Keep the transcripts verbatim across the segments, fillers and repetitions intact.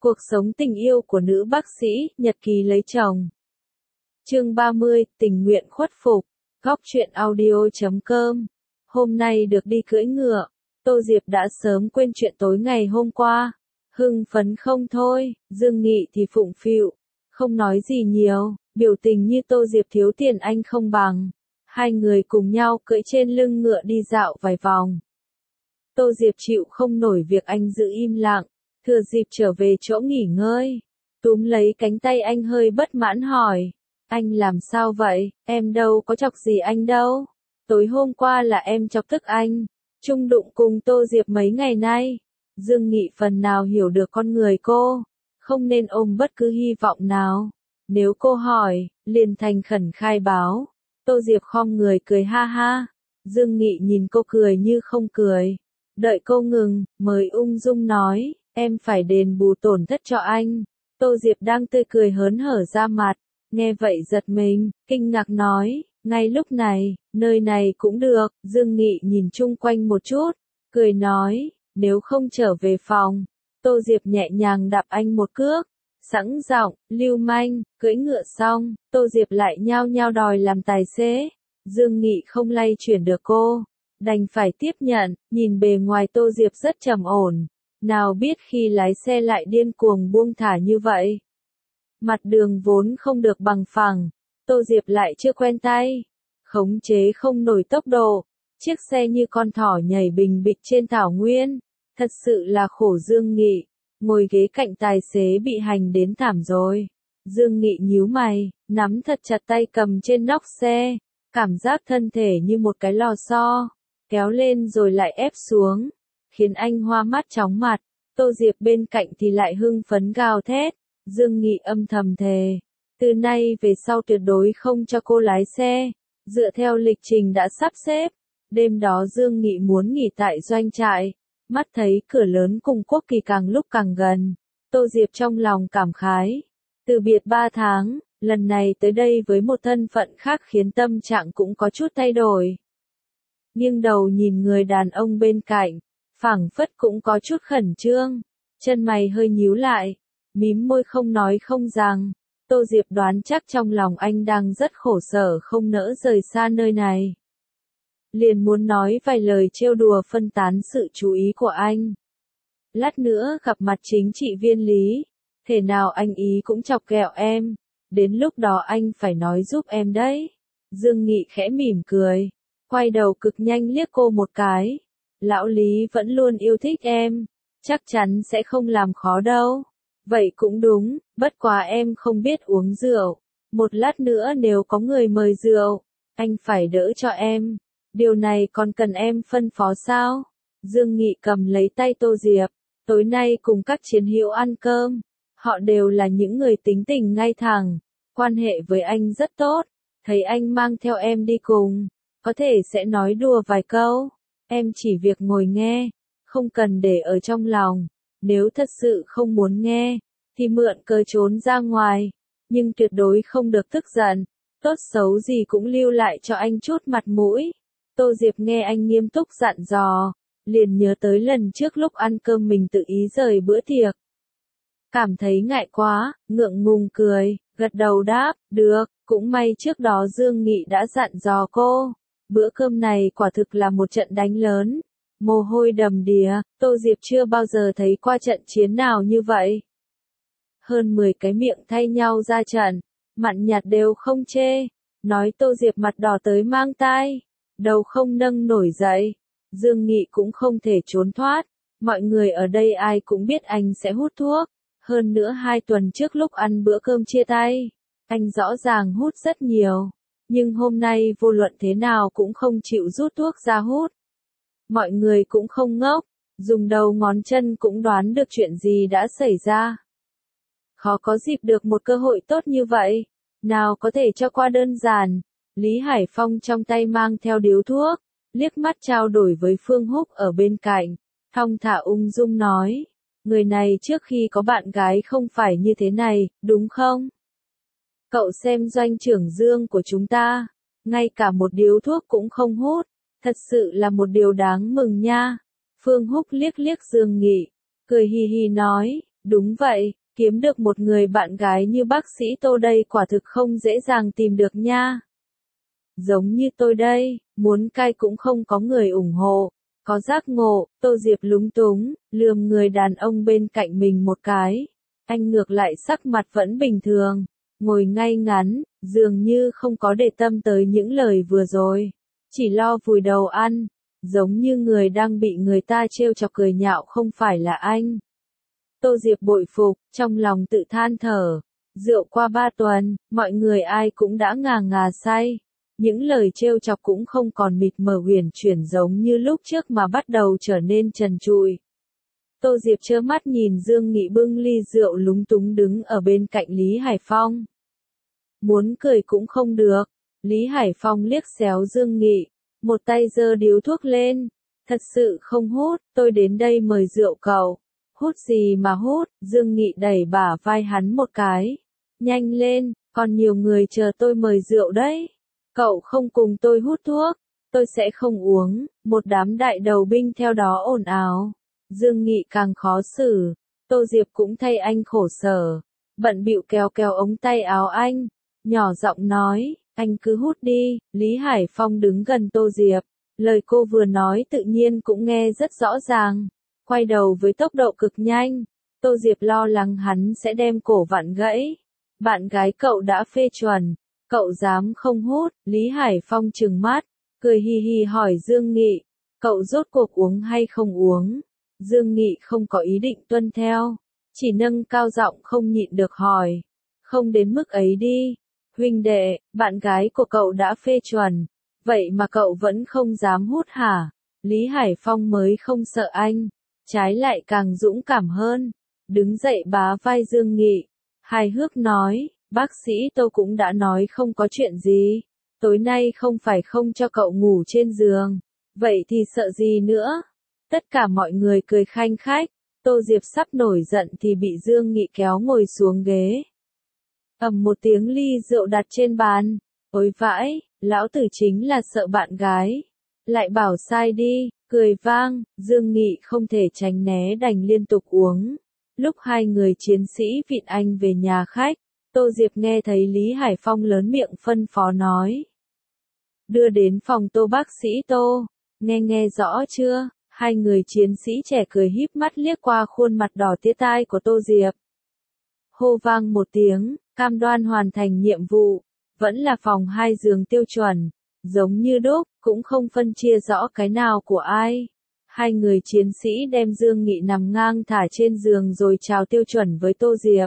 Cuộc sống tình yêu của nữ bác sĩ, nhật ký lấy chồng. Chương ba mươi, tình nguyện khuất phục. Góc truyện audio chấm com. Hôm nay được đi cưỡi ngựa. Tô Diệp đã sớm quên chuyện tối ngày hôm qua. Hưng phấn không thôi, Dương Nghị thì phụng phịu, không nói gì nhiều, biểu tình như Tô Diệp thiếu tiền anh không bằng. Hai người cùng nhau cưỡi trên lưng ngựa đi dạo vài vòng. Tô Diệp chịu không nổi việc anh giữ im lặng, thừa dịp trở về chỗ nghỉ ngơi, túm lấy cánh tay anh hơi bất mãn hỏi, anh làm sao vậy, em đâu có chọc gì anh đâu, tối hôm qua là em chọc tức anh, chung đụng cùng Tô Diệp mấy ngày nay. Dương Nghị phần nào hiểu được con người cô, không nên ôm bất cứ hy vọng nào, nếu cô hỏi, liền thành khẩn khai báo. Tô Diệp khom người cười ha ha, Dương Nghị nhìn cô cười như không cười, đợi cô ngừng, mới ung dung nói, em phải đền bù tổn thất cho anh. Tô Diệp đang tươi cười hớn hở ra mặt, nghe vậy giật mình, kinh ngạc nói, ngay lúc này, nơi này cũng được. Dương Nghị nhìn chung quanh một chút, cười nói, nếu không trở về phòng. Tô Diệp nhẹ nhàng đạp anh một cước, sẵn giọng, lưu manh, cưỡi ngựa xong, Tô Diệp lại nhao nhao đòi làm tài xế. Dương Nghị không lay chuyển được cô, đành phải tiếp nhận, nhìn bề ngoài Tô Diệp rất trầm ổn, nào biết khi lái xe lại điên cuồng buông thả như vậy. Mặt đường vốn không được bằng phẳng, Tô Diệp lại chưa quen tay, khống chế không nổi tốc độ, chiếc xe như con thỏ nhảy bình bịch trên thảo nguyên, thật sự là khổ Dương Nghị, ngồi ghế cạnh tài xế bị hành đến thảm rồi. Dương Nghị nhíu mày, nắm thật chặt tay cầm trên nóc xe, cảm giác thân thể như một cái lò xo, kéo lên rồi lại ép xuống, khiến anh hoa mắt chóng mặt. Tô Diệp bên cạnh thì lại hưng phấn gào thét. Dương Nghị âm thầm thề, từ nay về sau tuyệt đối không cho cô lái xe, dựa theo lịch trình đã sắp xếp. Đêm đó Dương Nghị muốn nghỉ tại doanh trại, mắt thấy cửa lớn cùng quốc kỳ càng lúc càng gần, Tô Diệp trong lòng cảm khái. Từ biệt ba tháng, lần này tới đây với một thân phận khác khiến tâm trạng cũng có chút thay đổi. Nghiêng đầu nhìn người đàn ông bên cạnh, phảng phất cũng có chút khẩn trương, chân mày hơi nhíu lại, mím môi không nói không rằng. Tô Diệp đoán chắc trong lòng anh đang rất khổ sở không nỡ rời xa nơi này. Liền muốn nói vài lời trêu đùa phân tán sự chú ý của anh. Lát nữa gặp mặt chính trị viên Lý, thể nào anh ý cũng chọc ghẹo em, đến lúc đó anh phải nói giúp em đấy. Dương Nghị khẽ mỉm cười, quay đầu cực nhanh liếc cô một cái. Lão Lý vẫn luôn yêu thích em, chắc chắn sẽ không làm khó đâu. Vậy cũng đúng, bất quá em không biết uống rượu. Một lát nữa nếu có người mời rượu, anh phải đỡ cho em. Điều này còn cần em phân phó sao? Dương Nghị cầm lấy tay Tô Diệp, tối nay cùng các chiến hữu ăn cơm. Họ đều là những người tính tình ngay thẳng, quan hệ với anh rất tốt. Thấy anh mang theo em đi cùng, có thể sẽ nói đùa vài câu. Em chỉ việc ngồi nghe, không cần để ở trong lòng. Nếu thật sự không muốn nghe, thì mượn cớ trốn ra ngoài, nhưng tuyệt đối không được tức giận, tốt xấu gì cũng lưu lại cho anh chút mặt mũi. Tô Diệp nghe anh nghiêm túc dặn dò, liền nhớ tới lần trước lúc ăn cơm mình tự ý rời bữa tiệc. Cảm thấy ngại quá, ngượng ngùng cười, gật đầu đáp, được, cũng may trước đó Dương Nghị đã dặn dò cô. Bữa cơm này quả thực là một trận đánh lớn. Mồ hôi đầm đìa, Tô Diệp chưa bao giờ thấy qua trận chiến nào như vậy. Hơn mười cái miệng thay nhau ra trận, mặn nhạt đều không chê, nói Tô Diệp mặt đỏ tới mang tai, đầu không nâng nổi dậy. Dương Nghị cũng không thể trốn thoát, mọi người ở đây ai cũng biết anh sẽ hút thuốc, hơn nữa hai tuần trước lúc ăn bữa cơm chia tay, anh rõ ràng hút rất nhiều, nhưng hôm nay vô luận thế nào cũng không chịu rút thuốc ra hút. Mọi người cũng không ngốc, dùng đầu ngón chân cũng đoán được chuyện gì đã xảy ra. Khó có dịp được một cơ hội tốt như vậy, nào có thể cho qua đơn giản. Lý Hải Phong trong tay mang theo điếu thuốc, liếc mắt trao đổi với Phương Húc ở bên cạnh, thong thả ung dung nói, người này trước khi có bạn gái không phải như thế này, đúng không? Cậu xem doanh trưởng Dương của chúng ta, ngay cả một điếu thuốc cũng không hút. Thật sự là một điều đáng mừng nha. Phương Húc liếc liếc Dương Nghị, cười hì hì nói, Đúng vậy, kiếm được một người bạn gái như bác sĩ Tô đây quả thực không dễ dàng tìm được nha. Giống như tôi đây, muốn cai cũng không có người ủng hộ. Có giác ngộ, Tô Diệp lúng túng, lườm người đàn ông bên cạnh mình một cái. Anh ngược lại sắc mặt vẫn bình thường, ngồi ngay ngắn, dường như không có để tâm tới những lời vừa rồi. Chỉ lo vùi đầu ăn, giống như người đang bị người ta trêu chọc cười nhạo không phải là anh. Tô Diệp bội phục, trong lòng tự than thở. Rượu qua ba tuần, mọi người ai cũng đã ngà ngà say. Những lời trêu chọc cũng không còn mịt mờ huyền chuyển giống như lúc trước mà bắt đầu trở nên trần trụi. Tô Diệp trơ mắt nhìn Dương Nghị bưng ly rượu lúng túng đứng ở bên cạnh Lý Hải Phong. Muốn cười cũng không được. Lý Hải Phong liếc xéo Dương Nghị, một tay giơ điếu thuốc lên. Thật sự không hút, tôi đến đây mời rượu cậu. Hút gì mà hút, Dương Nghị đẩy bả vai hắn một cái. Nhanh lên, còn nhiều người chờ tôi mời rượu đấy. Cậu không cùng tôi hút thuốc, tôi sẽ không uống. Một đám đại đầu binh theo đó ồn ào. Dương Nghị càng khó xử, Tô Diệp cũng thay anh khổ sở. Bận bịu kéo kéo ống tay áo anh, nhỏ giọng nói, anh cứ hút đi. Lý Hải Phong đứng gần Tô Diệp, lời cô vừa nói tự nhiên cũng nghe rất rõ ràng. Quay đầu với tốc độ cực nhanh, Tô Diệp lo lắng hắn sẽ đem cổ vặn gãy. Bạn gái cậu đã phê chuẩn, cậu dám không hút? Lý Hải Phong trừng mắt, cười hì hì hỏi Dương Nghị, cậu rốt cuộc uống hay không uống? Dương Nghị không có ý định tuân theo, chỉ nâng cao giọng không nhịn được hỏi, không đến mức ấy đi. Huynh đệ, bạn gái của cậu đã phê chuẩn, vậy mà cậu vẫn không dám hút hả? Lý Hải Phong mới không sợ anh, trái lại càng dũng cảm hơn, đứng dậy bá vai Dương Nghị, hài hước nói, bác sĩ Tô cũng đã nói không có chuyện gì, tối nay không phải không cho cậu ngủ trên giường, vậy thì sợ gì nữa? Tất cả mọi người cười khanh khách, Tô Diệp sắp nổi giận thì bị Dương Nghị kéo ngồi xuống ghế. Ầm một tiếng ly rượu đặt trên bàn, ôi vãi, lão tử chính là sợ bạn gái. Lại bảo sai đi, cười vang, Dương Nghị không thể tránh né đành liên tục uống. Lúc hai người chiến sĩ vịn anh về nhà khách, Tô Diệp nghe thấy Lý Hải Phong lớn miệng phân phó nói. Đưa đến phòng Tô bác sĩ Tô, nghe nghe rõ chưa? Hai người chiến sĩ trẻ cười híp mắt liếc qua khuôn mặt đỏ tía tai của Tô Diệp. Hô vang một tiếng, cam đoan hoàn thành nhiệm vụ, vẫn là phòng hai giường tiêu chuẩn, giống như đúc, cũng không phân chia rõ cái nào của ai. Hai người chiến sĩ đem Dương Nghị nằm ngang thả trên giường rồi chào tiêu chuẩn với Tô Diệp.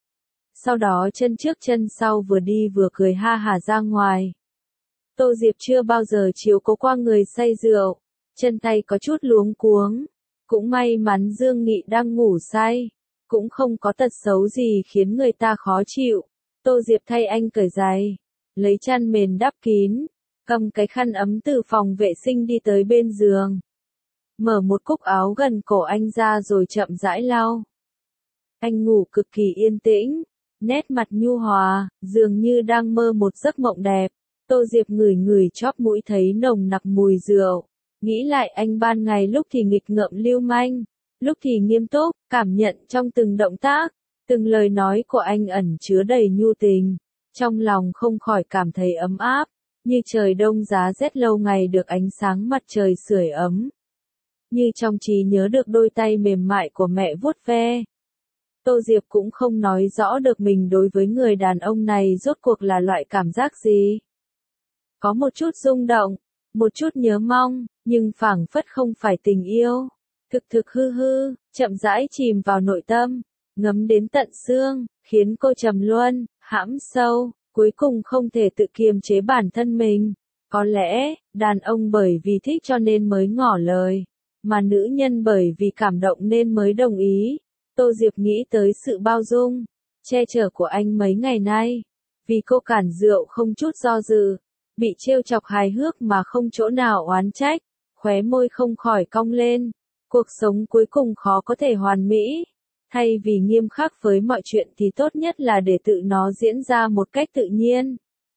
Sau đó chân trước chân sau vừa đi vừa cười ha hả ra ngoài. Tô Diệp chưa bao giờ chiếu cố qua người say rượu, chân tay có chút luống cuống. Cũng may mắn Dương Nghị đang ngủ say, cũng không có tật xấu gì khiến người ta khó chịu. Tô Diệp thay anh cởi giày, lấy chăn mền đắp kín, cầm cái khăn ấm từ phòng vệ sinh đi tới bên giường. Mở một cúc áo gần cổ anh ra rồi chậm rãi lau. Anh ngủ cực kỳ yên tĩnh, nét mặt nhu hòa, dường như đang mơ một giấc mộng đẹp. Tô Diệp ngửi ngửi chóp mũi thấy nồng nặc mùi rượu. Nghĩ lại anh ban ngày lúc thì nghịch ngợm lưu manh, lúc thì nghiêm túc, cảm nhận trong từng động tác, từng lời nói của anh ẩn chứa đầy nhu tình. Trong lòng không khỏi cảm thấy ấm áp, như trời đông giá rét lâu ngày được ánh sáng mặt trời sưởi ấm. Như trong trí nhớ được đôi tay mềm mại của mẹ vuốt ve. Tô Diệp cũng không nói rõ được mình đối với người đàn ông này rốt cuộc là loại cảm giác gì. Có một chút rung động, một chút nhớ mong, nhưng phảng phất không phải tình yêu. Thực thực hư hư, chậm rãi chìm vào nội tâm, ngấm đến tận xương, khiến cô trầm luân, hãm sâu, cuối cùng không thể tự kiềm chế bản thân mình. Có lẽ, đàn ông bởi vì thích cho nên mới ngỏ lời, mà nữ nhân bởi vì cảm động nên mới đồng ý. Tô Diệp nghĩ tới sự bao dung, che chở của anh mấy ngày nay. Vì cô cản rượu không chút do dự, bị trêu chọc hài hước mà không chỗ nào oán trách, khóe môi không khỏi cong lên. Cuộc sống cuối cùng khó có thể hoàn mỹ. Thay vì nghiêm khắc với mọi chuyện thì tốt nhất là để tự nó diễn ra một cách tự nhiên.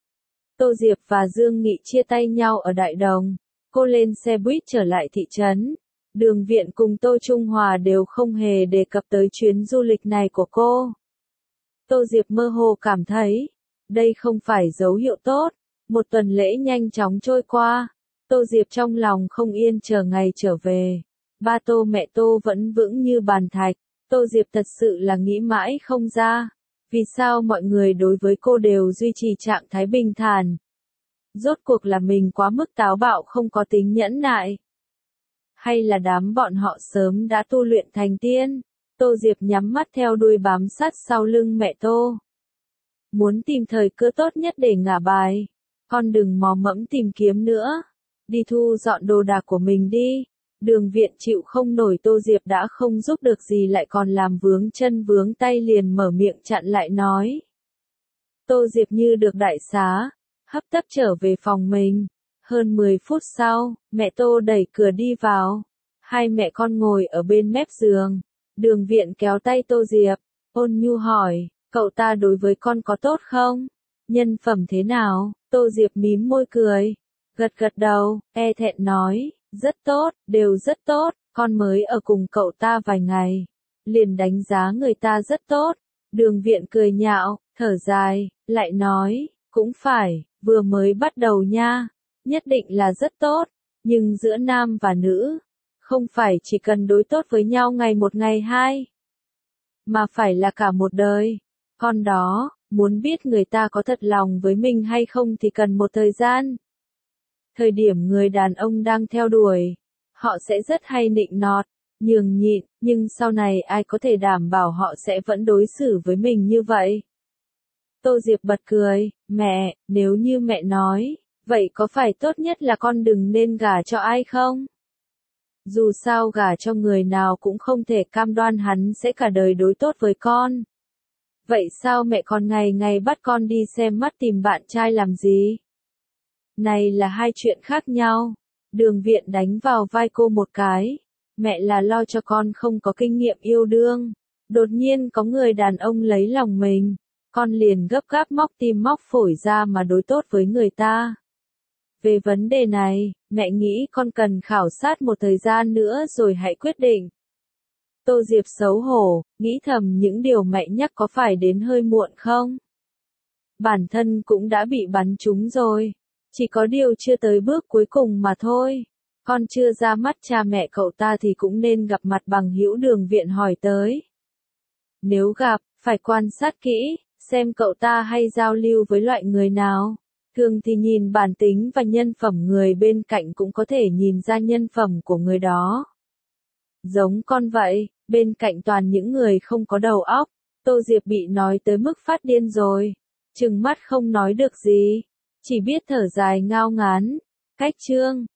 Tô Diệp và Dương Nghị chia tay nhau ở Đại Đồng. Cô lên xe buýt trở lại thị trấn. Đường Viện cùng Tô Trung Hòa đều không hề đề cập tới chuyến du lịch này của cô. Tô Diệp mơ hồ cảm thấy, đây không phải dấu hiệu tốt. Một tuần lễ nhanh chóng trôi qua, Tô Diệp trong lòng không yên chờ ngày trở về. Ba Tô mẹ Tô vẫn vững như bàn thạch, Tô Diệp thật sự là nghĩ mãi không ra. Vì sao mọi người đối với cô đều duy trì trạng thái bình thản? Rốt cuộc là mình quá mức táo bạo không có tính nhẫn nại? Hay là đám bọn họ sớm đã tu luyện thành tiên? Tô Diệp nhắm mắt theo đuôi bám sát sau lưng mẹ Tô. Muốn tìm thời cơ tốt nhất để ngả bài. Con đừng mò mẫm tìm kiếm nữa. Đi thu dọn đồ đạc của mình đi. Đường Viện chịu không nổi Tô Diệp đã không giúp được gì lại còn làm vướng chân vướng tay liền mở miệng chặn lại nói. Tô Diệp như được đại xá, hấp tấp trở về phòng mình. Hơn mười phút sau, mẹ Tô đẩy cửa đi vào. Hai mẹ con ngồi ở bên mép giường. Đường Viện kéo tay Tô Diệp, ôn nhu hỏi, cậu ta đối với con có tốt không? Nhân phẩm thế nào? Tô Diệp mím môi cười, gật gật đầu, e thẹn nói, rất tốt, đều rất tốt, con mới ở cùng cậu ta vài ngày. Liền đánh giá người ta rất tốt. Đường Viện cười nhạo, thở dài, lại nói, cũng phải, vừa mới bắt đầu nha, nhất định là rất tốt, nhưng giữa nam và nữ, không phải chỉ cần đối tốt với nhau ngày một ngày hai, mà phải là cả một đời. Con đó, muốn biết người ta có thật lòng với mình hay không thì cần một thời gian. Thời điểm người đàn ông đang theo đuổi, họ sẽ rất hay nịnh nọt, nhường nhịn, nhưng sau này ai có thể đảm bảo họ sẽ vẫn đối xử với mình như vậy? Tô Diệp bật cười, mẹ, nếu như mẹ nói, vậy có phải tốt nhất là con đừng nên gả cho ai không? Dù sao gả cho người nào cũng không thể cam đoan hắn sẽ cả đời đối tốt với con. Vậy sao mẹ còn ngày ngày bắt con đi xem mắt tìm bạn trai làm gì? Này là hai chuyện khác nhau. Đường Viện đánh vào vai cô một cái. Mẹ là lo cho con không có kinh nghiệm yêu đương. Đột nhiên có người đàn ông lấy lòng mình. Con liền gấp gáp móc tim móc phổi ra mà đối tốt với người ta. Về vấn đề này, mẹ nghĩ con cần khảo sát một thời gian nữa rồi hãy quyết định. Tô Diệp xấu hổ, nghĩ thầm những điều mẹ nhắc có phải đến hơi muộn không? Bản thân cũng đã bị bắn trúng rồi. Chỉ có điều chưa tới bước cuối cùng mà thôi. Con chưa ra mắt cha mẹ cậu ta thì cũng nên gặp mặt bằng hữu. Đường Viện hỏi tới. Nếu gặp, phải quan sát kỹ, xem cậu ta hay giao lưu với loại người nào. Thường thì nhìn bản tính và nhân phẩm người bên cạnh cũng có thể nhìn ra nhân phẩm của người đó. Giống con vậy, bên cạnh toàn những người không có đầu óc. Tô Diệp bị nói tới mức phát điên rồi. Trừng mắt không nói được gì. Chỉ biết thở dài ngao ngán. Cách chương.